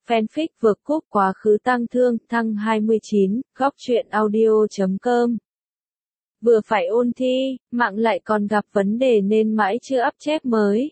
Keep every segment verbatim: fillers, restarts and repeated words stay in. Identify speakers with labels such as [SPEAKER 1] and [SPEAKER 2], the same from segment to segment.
[SPEAKER 1] Fanfic vượt cúp quá khứ tang thương, thăng hai mươi chín, góc truyện audio chấm com. Vừa phải ôn thi, mạng lại còn gặp vấn đề nên mãi chưa up chép mới.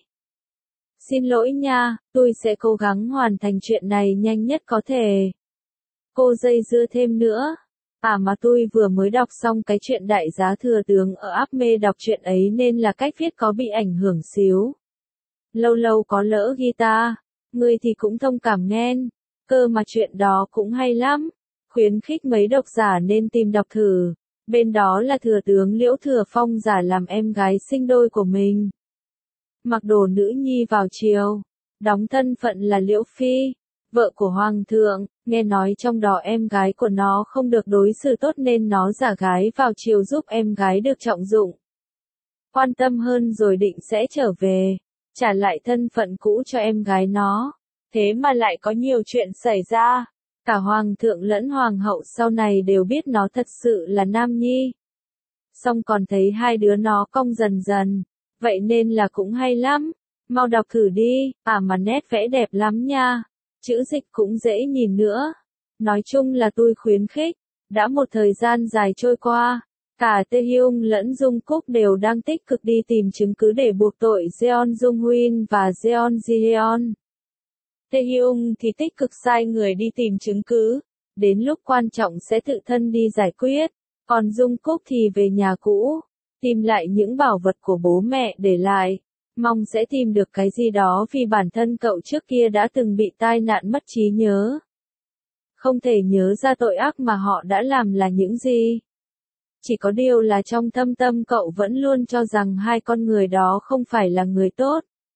[SPEAKER 1] Xin lỗi nha, tôi sẽ cố gắng hoàn thành chuyện này nhanh nhất có thể. Cô dây dưa thêm nữa. À mà tôi vừa mới đọc xong cái chuyện đại giá thừa tướng ở áp mê đọc chuyện ấy nên là cách viết có bị ảnh hưởng xíu. Lâu lâu có lỡ guitar, người thì cũng thông cảm nghen, cơ mà chuyện đó cũng hay lắm. Khuyến khích mấy độc giả nên tìm đọc thử. Bên đó là thừa tướng Liễu Thừa Phong giả làm em gái sinh đôi của mình. Mặc đồ nữ nhi vào chiều, đóng thân phận là Liễu Phi, vợ của Hoàng thượng, nghe nói trong đó em gái của nó không được đối xử tốt nên nó giả gái vào chiều giúp em gái được trọng dụng. Quan tâm hơn rồi định sẽ trở về, trả lại thân phận cũ cho em gái nó. Thế mà lại có nhiều chuyện xảy ra. Cả Hoàng thượng lẫn Hoàng hậu sau này đều biết nó thật sự là nam nhi. Xong còn thấy hai đứa nó cong dần dần. Vậy nên là cũng hay lắm. Mau đọc thử đi, à mà nét vẽ đẹp lắm nha. Chữ dịch cũng dễ nhìn nữa. Nói chung là tôi khuyến khích. Đã một thời gian dài trôi qua, cả Tae Hyung lẫn Jungkook đều đang tích cực đi tìm chứng cứ để buộc tội Jeon Jung Hoon và Jeon Ji Hyun. Tae Hyung thì tích cực sai người đi tìm chứng cứ, đến lúc quan trọng sẽ tự thân đi giải quyết, còn Jungkook thì về nhà cũ, tìm lại những bảo vật của bố mẹ để lại, mong sẽ tìm được cái gì đó vì bản thân cậu trước kia đã từng bị tai nạn mất trí nhớ. Không thể nhớ ra tội ác mà họ đã làm là những gì. Chỉ có điều là trong thâm tâm cậu vẫn luôn cho rằng hai con người đó không phải là người tốt.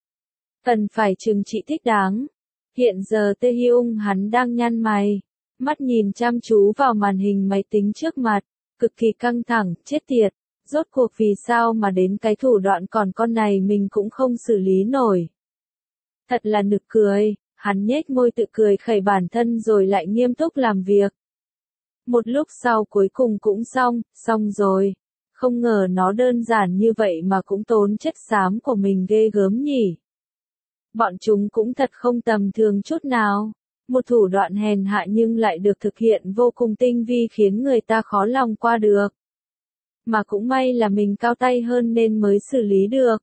[SPEAKER 1] Cần phải trừng trị thích đáng. Hiện giờ Tae Hyung hắn đang nhăn mày, mắt nhìn chăm chú vào màn hình máy tính trước mặt, cực kỳ căng thẳng, chết tiệt, rốt cuộc vì sao mà đến cái thủ đoạn còn con này mình cũng không xử lý nổi. Thật là nực cười, hắn nhếch môi tự cười khẩy bản thân rồi lại nghiêm túc làm việc. Một lúc sau cuối cùng cũng xong, xong rồi. Không ngờ nó đơn giản như vậy mà cũng tốn chất xám của mình ghê gớm nhỉ. Bọn chúng cũng thật không tầm thường chút nào. Một thủ đoạn hèn hạ nhưng lại được thực hiện vô cùng tinh vi khiến người ta khó lòng qua được. Mà cũng may là mình cao tay hơn nên mới xử lý được.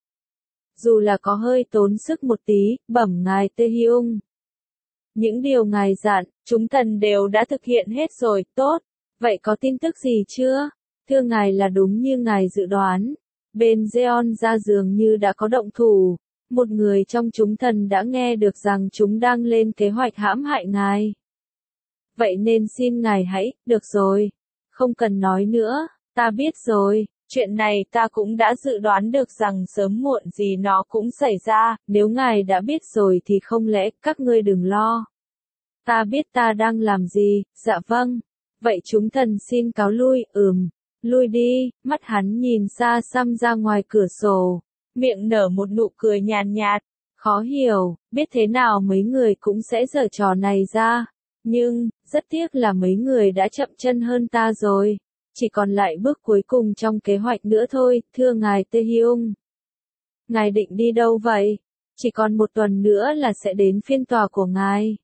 [SPEAKER 1] Dù là có hơi tốn sức một tí, bẩm ngài Tae Hyung. Những điều ngài dặn, chúng thần đều đã thực hiện hết rồi, tốt. Vậy có tin tức gì chưa? Thưa ngài là đúng như ngài dự đoán. Bên Jeon ra dường như đã có động thủ. Một người trong chúng thần đã nghe được rằng chúng đang lên kế hoạch hãm hại ngài. Vậy nên xin ngài hãy, được rồi. Không cần nói nữa, ta biết rồi. Chuyện này ta cũng đã dự đoán được rằng sớm muộn gì nó cũng xảy ra, nếu ngài đã biết rồi thì không lẽ các ngươi đừng lo. Ta biết ta đang làm gì, dạ vâng. Vậy chúng thần xin cáo lui, ừm, lui đi, mắt hắn nhìn xa xăm ra ngoài cửa sổ, miệng nở một nụ cười nhàn nhạt, khó hiểu, biết thế nào mấy người cũng sẽ giở trò này ra, nhưng, rất tiếc là mấy người đã chậm chân hơn ta rồi. Chỉ còn lại bước cuối cùng trong kế hoạch nữa thôi, thưa ngài Tae Hyung. Ngài định đi đâu vậy? Chỉ còn một tuần nữa là sẽ đến phiên tòa của ngài.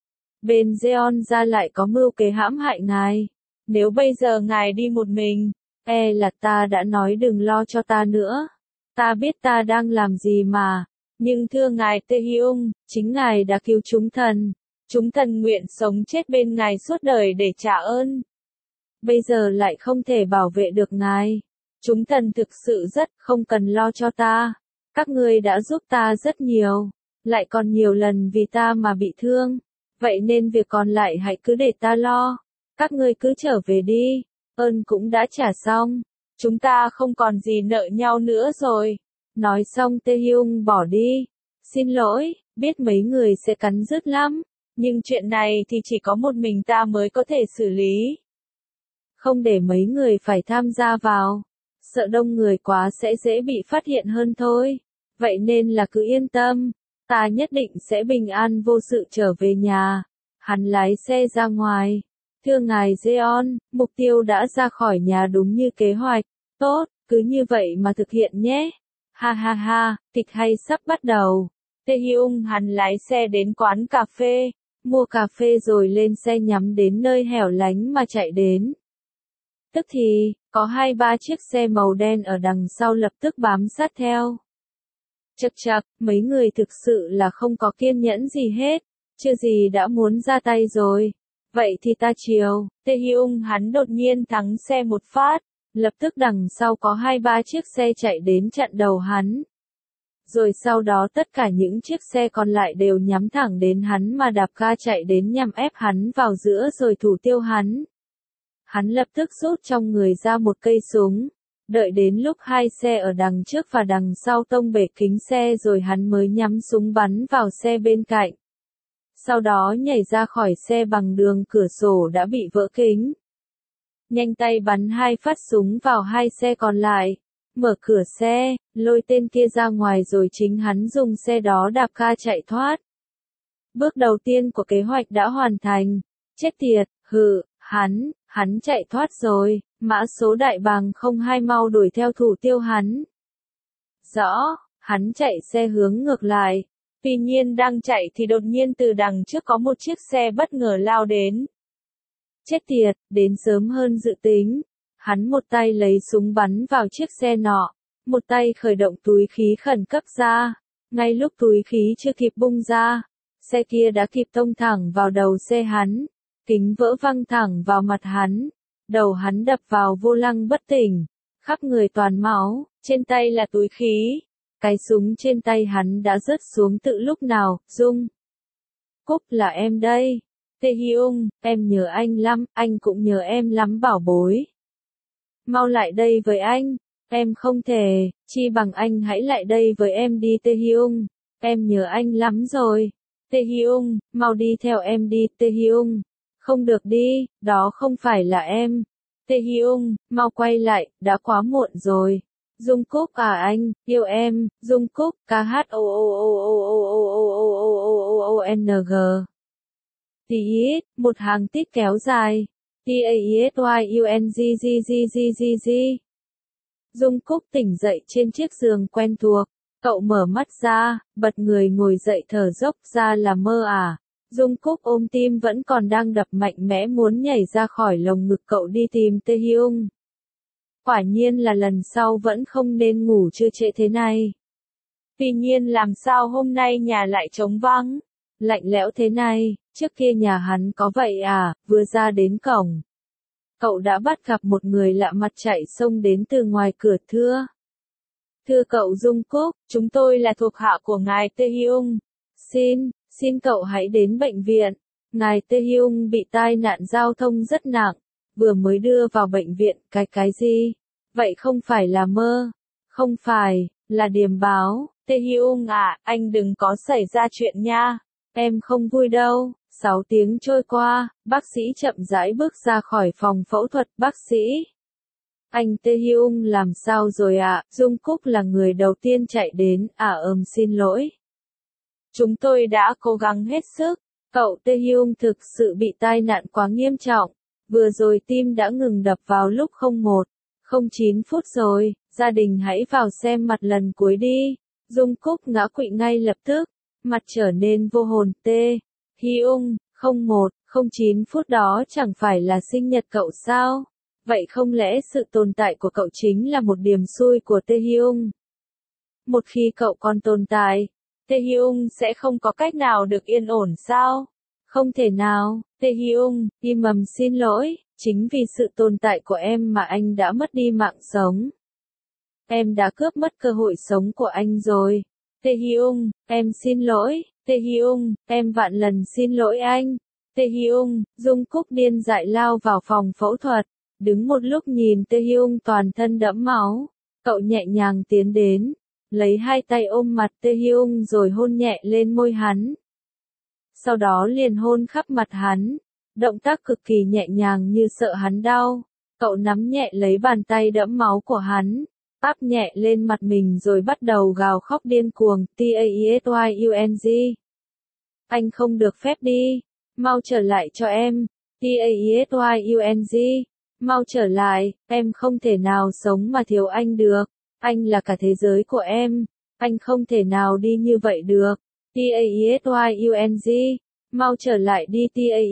[SPEAKER 1] Bên Jeon ra lại có mưu kế hãm hại ngài. Nếu bây giờ ngài đi một mình, e là ta đã nói đừng lo cho ta nữa. Ta biết ta đang làm gì mà. Nhưng thưa ngài Tae Hyung, chính ngài đã cứu chúng thần. Chúng thần nguyện sống chết bên ngài suốt đời để trả ơn. Bây giờ lại không thể bảo vệ được ngài. Chúng thần thực sự rất không cần lo cho ta. Các ngươi đã giúp ta rất nhiều. Lại còn nhiều lần vì ta mà bị thương. Vậy nên việc còn lại hãy cứ để ta lo. Các ngươi cứ trở về đi. Ơn cũng đã trả xong. Chúng ta không còn gì nợ nhau nữa rồi. Nói xong Tae Hyung bỏ đi. Xin lỗi, biết mấy người sẽ cắn rứt lắm. Nhưng chuyện này thì chỉ có một mình ta mới có thể xử lý. Không để mấy người phải tham gia vào. Sợ đông người quá sẽ dễ bị phát hiện hơn thôi. Vậy nên là cứ yên tâm. Ta nhất định sẽ bình an vô sự trở về nhà. Hắn lái xe ra ngoài. Thưa ngài Jeon, mục tiêu đã ra khỏi nhà đúng như kế hoạch. Tốt, cứ như vậy mà thực hiện nhé. Ha ha ha, kịch hay sắp bắt đầu. Tae Hyung hắn lái xe đến quán cà phê. mua cà phê rồi lên xe nhắm đến nơi hẻo lánh mà chạy đến. Tức thì, có hai ba chiếc xe màu đen ở đằng sau lập tức bám sát theo. Chậc chậc, mấy người thực sự là không có kiên nhẫn gì hết, chưa gì đã muốn ra tay rồi. Vậy thì ta chiều, Tae Hyung hắn đột nhiên thắng xe một phát, lập tức đằng sau có hai ba chiếc xe chạy đến chặn đầu hắn. Rồi sau đó tất cả những chiếc xe còn lại đều nhắm thẳng đến hắn mà đạp ga chạy đến nhằm ép hắn vào giữa rồi thủ tiêu hắn. Hắn lập tức rút trong người ra một cây súng, đợi đến lúc hai xe ở đằng trước và đằng sau tông bể kính xe rồi hắn mới nhắm súng bắn vào xe bên cạnh. Sau đó nhảy ra khỏi xe bằng đường cửa sổ đã bị vỡ kính. Nhanh tay bắn hai phát súng vào hai xe còn lại, mở cửa xe, lôi tên kia ra ngoài rồi chính hắn dùng xe đó đạp ga chạy thoát. Bước đầu tiên của kế hoạch đã hoàn thành. Chết tiệt, hừ, hắn, hắn chạy thoát rồi, mã số đại bàng không hai mau đuổi theo thủ tiêu hắn. Rõ, hắn chạy xe hướng ngược lại. Tuy nhiên đang chạy thì đột nhiên từ đằng trước có một chiếc xe bất ngờ lao đến. Chết tiệt, đến sớm hơn dự tính. Hắn một tay lấy súng bắn vào chiếc xe nọ, một tay khởi động túi khí khẩn cấp ra. Ngay lúc túi khí chưa kịp bung ra, xe kia đã kịp tông thẳng vào đầu xe hắn. Kính vỡ văng thẳng vào mặt hắn. Đầu hắn đập vào vô lăng bất tỉnh. Khắp người toàn máu, trên tay là túi khí. Cái súng trên tay hắn đã rớt xuống tự lúc nào, Dung. Cúc là em đây. Tae Hyung, em nhớ anh lắm, anh cũng nhớ em lắm bảo bối. Mau lại đây với anh, em không thể, chi bằng anh hãy lại đây với em đi Tae Hyung, em nhớ anh lắm rồi. Tae Hyung, mau đi theo em đi Tae Hyung. Không được đi, đó không phải là em. Tae Hyung, mau quay lại, đã quá muộn rồi. Dung Cúc à anh, yêu em, Dung Cúc, K H O O O O O O O O O O O N G. T I S, một hàng tít kéo dài. T A I S Y U N G G G G G G. Dung Cúc tỉnh dậy trên chiếc giường quen thuộc. Cậu mở mắt ra, bật người ngồi dậy thở dốc ra là mơ à. Dung Cúc ôm tim vẫn còn đang đập mạnh mẽ muốn nhảy ra khỏi lồng ngực cậu đi tìm Tae Hyung. Quả nhiên là lần sau vẫn không nên ngủ trưa trễ thế này. Tuy nhiên làm sao hôm nay nhà lại trống vắng, lạnh lẽo thế này, trước kia nhà hắn có vậy à, vừa ra đến cổng. Cậu đã bắt gặp một người lạ mặt chạy xông đến từ ngoài cửa thưa. Thưa cậu Dung Cúc, chúng tôi là thuộc hạ của ngài Tae Hyung. Xin, xin cậu hãy đến bệnh viện. Ngài Tae Hyung bị tai nạn giao thông rất nặng. Vừa mới đưa vào bệnh viện, cái cái gì? Vậy không phải là mơ. Không phải, là điềm báo. Tae Hyung à, anh đừng có xảy ra chuyện nha. Em không vui đâu. Sáu tiếng trôi qua, bác sĩ chậm rãi bước ra khỏi phòng phẫu thuật. Bác sĩ. Anh Tae Hyung làm sao rồi ạ? À? Dung Cúc là người đầu tiên chạy đến. À ừm xin lỗi. Chúng tôi đã cố gắng hết sức. Cậu Tae Hyung thực sự bị tai nạn quá nghiêm trọng. Vừa rồi tim đã ngừng đập vào lúc không một, không chín phút rồi, gia đình hãy vào xem mặt lần cuối đi. Dung Cúc ngã quỵ ngay lập tức, mặt trở nên vô hồn. Tae Hyung, không một, không chín phút đó chẳng phải là sinh nhật cậu sao? Vậy không lẽ sự tồn tại của cậu chính là một điểm xui của Tae Hyung? Một khi cậu còn tồn tại, Tae Hyung sẽ không có cách nào được yên ổn sao? Không thể nào, Tae Hyung, im mầm xin lỗi, chính vì sự tồn tại của em mà anh đã mất đi mạng sống. Em đã cướp mất cơ hội sống của anh rồi. Tae Hyung, em xin lỗi, Tae Hyung, em vạn lần xin lỗi anh. Tae Hyung, Dung Cúc điên dại lao vào phòng phẫu thuật, đứng một lúc nhìn Tae Hyung toàn thân đẫm máu, cậu nhẹ nhàng tiến đến, lấy hai tay ôm mặt Tae Hyung rồi hôn nhẹ lên môi hắn. Sau đó liền hôn khắp mặt hắn, động tác cực kỳ nhẹ nhàng như sợ hắn đau. Cậu nắm nhẹ lấy bàn tay đẫm máu của hắn, áp nhẹ lên mặt mình rồi bắt đầu gào khóc điên cuồng. T A I S Y U N G. Anh không được phép đi, mau trở lại cho em. T A I S Y U N G. Mau trở lại, em không thể nào sống mà thiếu anh được. Anh là cả thế giới của em, anh không thể nào đi như vậy được. T A I S Y U N G. Mau trở lại đi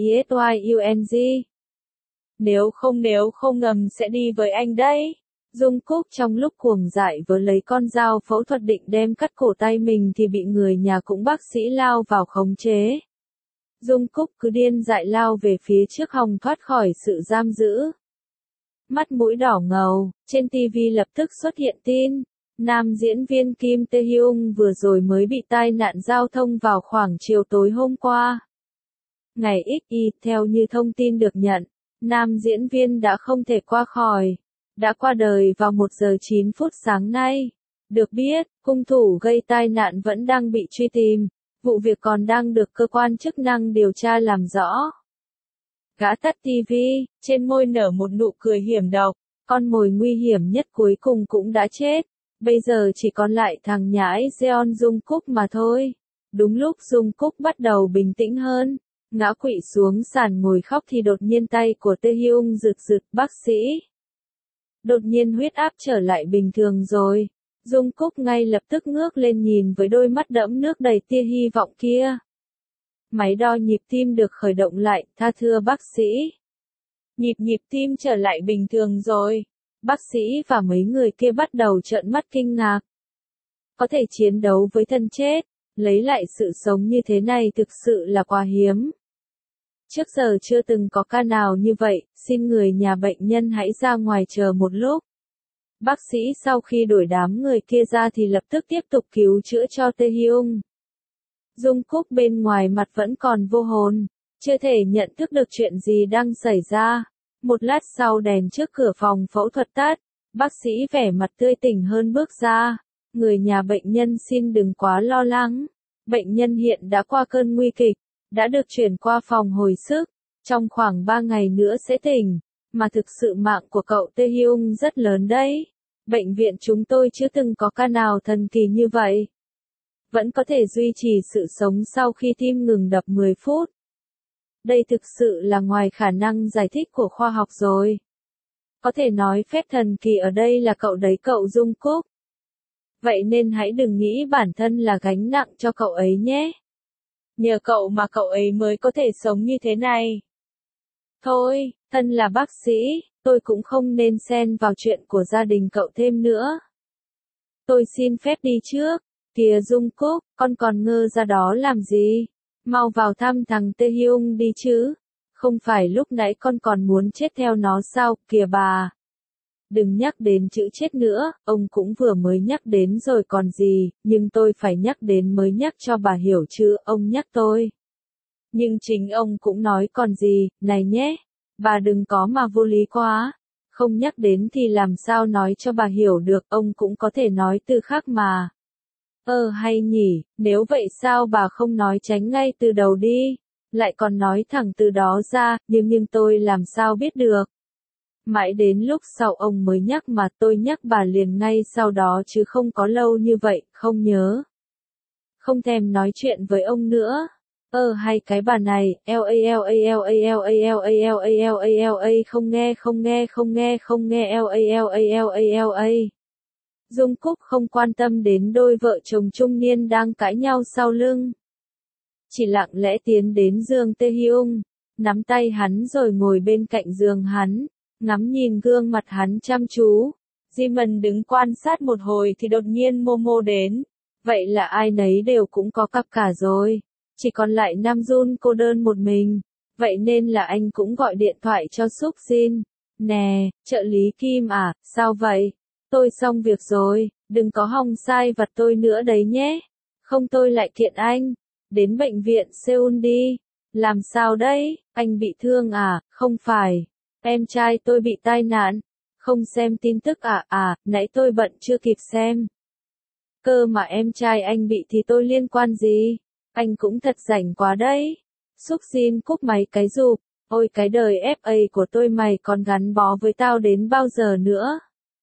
[SPEAKER 1] Taesyung. Nếu không nếu không ngầm sẽ đi với anh đấy. Jungkook trong lúc cuồng dại vừa lấy con dao phẫu thuật định đem cắt cổ tay mình thì bị người nhà cũng bác sĩ lao vào khống chế. Jungkook cứ điên dại lao về phía trước hòng thoát khỏi sự giam giữ. Mắt mũi đỏ ngầu, trên ti vi lập tức xuất hiện tin. Nam diễn viên Kim Taehyung vừa rồi mới bị tai nạn giao thông vào khoảng chiều tối hôm qua. Ngày ích y, theo như thông tin được nhận, nam diễn viên đã không thể qua khỏi, đã qua đời vào một giờ chín phút sáng nay. Được biết, hung thủ gây tai nạn vẫn đang bị truy tìm, vụ việc còn đang được cơ quan chức năng điều tra làm rõ. Gã tắt ti vi, trên môi nở một nụ cười hiểm độc, con mồi nguy hiểm nhất cuối cùng cũng đã chết. Bây giờ chỉ còn lại thằng nhãi Jeon Jungkook mà thôi. Đúng lúc Jungkook bắt đầu bình tĩnh hơn, ngã quỵ xuống sàn ngồi khóc thì đột nhiên tay của Taehyung rực rực, bác sĩ. Đột nhiên huyết áp trở lại bình thường rồi. Jungkook ngay lập tức ngước lên nhìn với đôi mắt đẫm nước đầy tia hy vọng kia. Máy đo nhịp tim được khởi động lại, tha thưa bác sĩ. Nhịp nhịp tim trở lại bình thường rồi. Bác sĩ và mấy người kia bắt đầu trợn mắt kinh ngạc. Có thể chiến đấu với thân chết, lấy lại sự sống như thế này thực sự là quá hiếm. Trước giờ chưa từng có ca nào như vậy, xin người nhà bệnh nhân hãy ra ngoài chờ một lúc. Bác sĩ sau khi đuổi đám người kia ra thì lập tức tiếp tục cứu chữa cho Taehyung. Jungkook bên ngoài mặt vẫn còn vô hồn, chưa thể nhận thức được chuyện gì đang xảy ra. Một lát sau đèn trước cửa phòng phẫu thuật tắt, bác sĩ vẻ mặt tươi tỉnh hơn bước ra. Người nhà bệnh nhân xin đừng quá lo lắng. Bệnh nhân hiện đã qua cơn nguy kịch, đã được chuyển qua phòng hồi sức. Trong khoảng ba ngày nữa sẽ tỉnh, mà thực sự mạng của cậu Taehyung rất lớn đấy. Bệnh viện chúng tôi chưa từng có ca nào thần kỳ như vậy. Vẫn có thể duy trì sự sống sau khi tim ngừng đập mười phút. Đây thực sự là ngoài khả năng giải thích của khoa học rồi. Có thể nói phép thần kỳ ở đây là cậu đấy cậu Jungkook. Vậy nên hãy đừng nghĩ bản thân là gánh nặng cho cậu ấy nhé. Nhờ cậu mà cậu ấy mới có thể sống như thế này. Thôi, thân là bác sĩ, tôi cũng không nên xen vào chuyện của gia đình cậu thêm nữa. Tôi xin phép đi trước. Kìa Jungkook, con còn ngơ ra đó làm gì? Mau vào thăm thằng Taehyung đi chứ. Không phải lúc nãy con còn muốn chết theo nó sao, kìa bà. Đừng nhắc đến chữ chết nữa, ông cũng vừa mới nhắc đến rồi còn gì, nhưng tôi phải nhắc đến mới nhắc cho bà hiểu chứ, ông nhắc tôi. Nhưng chính ông cũng nói còn gì, này nhé, bà đừng có mà vô lý quá. Không nhắc đến thì làm sao nói cho bà hiểu được, ông cũng có thể nói từ khác mà. Ơ hay nhỉ, nếu vậy sao bà không nói tránh ngay từ đầu đi, lại còn nói thẳng từ đó ra, nhưng nhưng tôi làm sao biết được. Mãi đến lúc sau ông mới nhắc mà tôi nhắc bà liền ngay sau đó chứ không có lâu như vậy, không nhớ. Không thèm nói chuyện với ông nữa. Ơ hay cái bà này, L A L A L A L A L A L A L A L A không nghe không nghe không nghe không nghe L A L A L A L A. Jungkook không quan tâm đến đôi vợ chồng trung niên đang cãi nhau sau lưng. Chỉ lặng lẽ tiến đến giường Taehyung, nắm tay hắn rồi ngồi bên cạnh giường hắn, ngắm nhìn gương mặt hắn chăm chú. Jimin đứng quan sát một hồi thì đột nhiên Momo đến. Vậy là ai nấy đều cũng có cặp cả rồi. Chỉ còn lại Namjoon cô đơn một mình. Vậy nên là anh cũng gọi điện thoại cho Suk Jin. Nè, trợ lý Kim à, sao vậy? Tôi xong việc rồi, đừng có hòng sai vặt tôi nữa đấy nhé. Không tôi lại kiện anh. Đến bệnh viện Seoul đi. Làm sao đấy, anh bị thương à, không phải. Em trai tôi bị tai nạn. Không xem tin tức à, à, nãy tôi bận chưa kịp xem. Cơ mà em trai anh bị thì tôi liên quan gì? Anh cũng thật rảnh quá đấy. Suk Jin cúp máy cái rụp. Ôi cái đời ép a của tôi mày còn gắn bó với tao đến bao giờ nữa?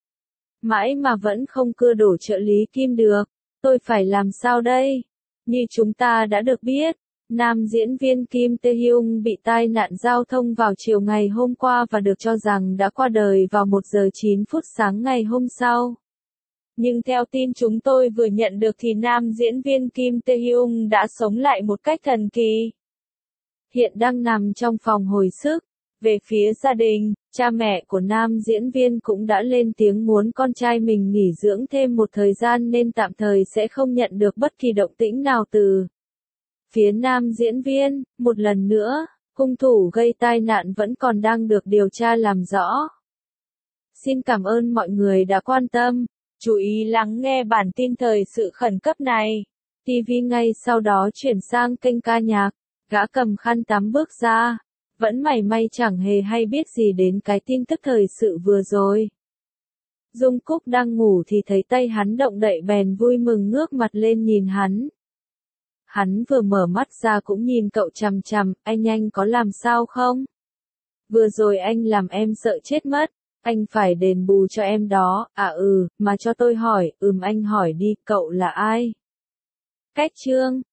[SPEAKER 1] Mãi mà vẫn không cưa đổ trợ lý Kim được. Tôi phải làm sao đây? Như chúng ta đã được biết, nam diễn viên Kim Taehyung bị tai nạn giao thông vào chiều ngày hôm qua và được cho rằng đã qua đời vào một giờ chín phút sáng ngày hôm sau. Nhưng theo tin chúng tôi vừa nhận được thì nam diễn viên Kim Taehyung đã sống lại một cách thần kỳ. hiện đang nằm trong phòng hồi sức. Về phía gia đình, cha mẹ của nam diễn viên cũng đã lên tiếng muốn con trai mình nghỉ dưỡng thêm một thời gian nên tạm thời sẽ không nhận được bất kỳ động tĩnh nào từ phía nam diễn viên. Một lần nữa, hung thủ gây tai nạn vẫn còn đang được điều tra làm rõ. Xin cảm ơn mọi người đã quan tâm. Chú ý lắng nghe bản tin thời sự khẩn cấp này. ti vi ngay sau đó chuyển sang kênh ca nhạc. Gã cầm khăn tắm bước ra. Vẫn mảy may chẳng hề hay biết gì đến cái tin tức thời sự vừa rồi. Dung Cúc đang ngủ thì thấy tay hắn động đậy bèn vui mừng ngước mặt lên nhìn hắn. Hắn vừa mở mắt ra cũng nhìn cậu chằm chằm, anh anh có làm sao không? Vừa rồi anh làm em sợ chết mất, anh phải đền bù cho em đó, à ừ, mà cho tôi hỏi, ừm anh hỏi đi, cậu là ai? Cách chương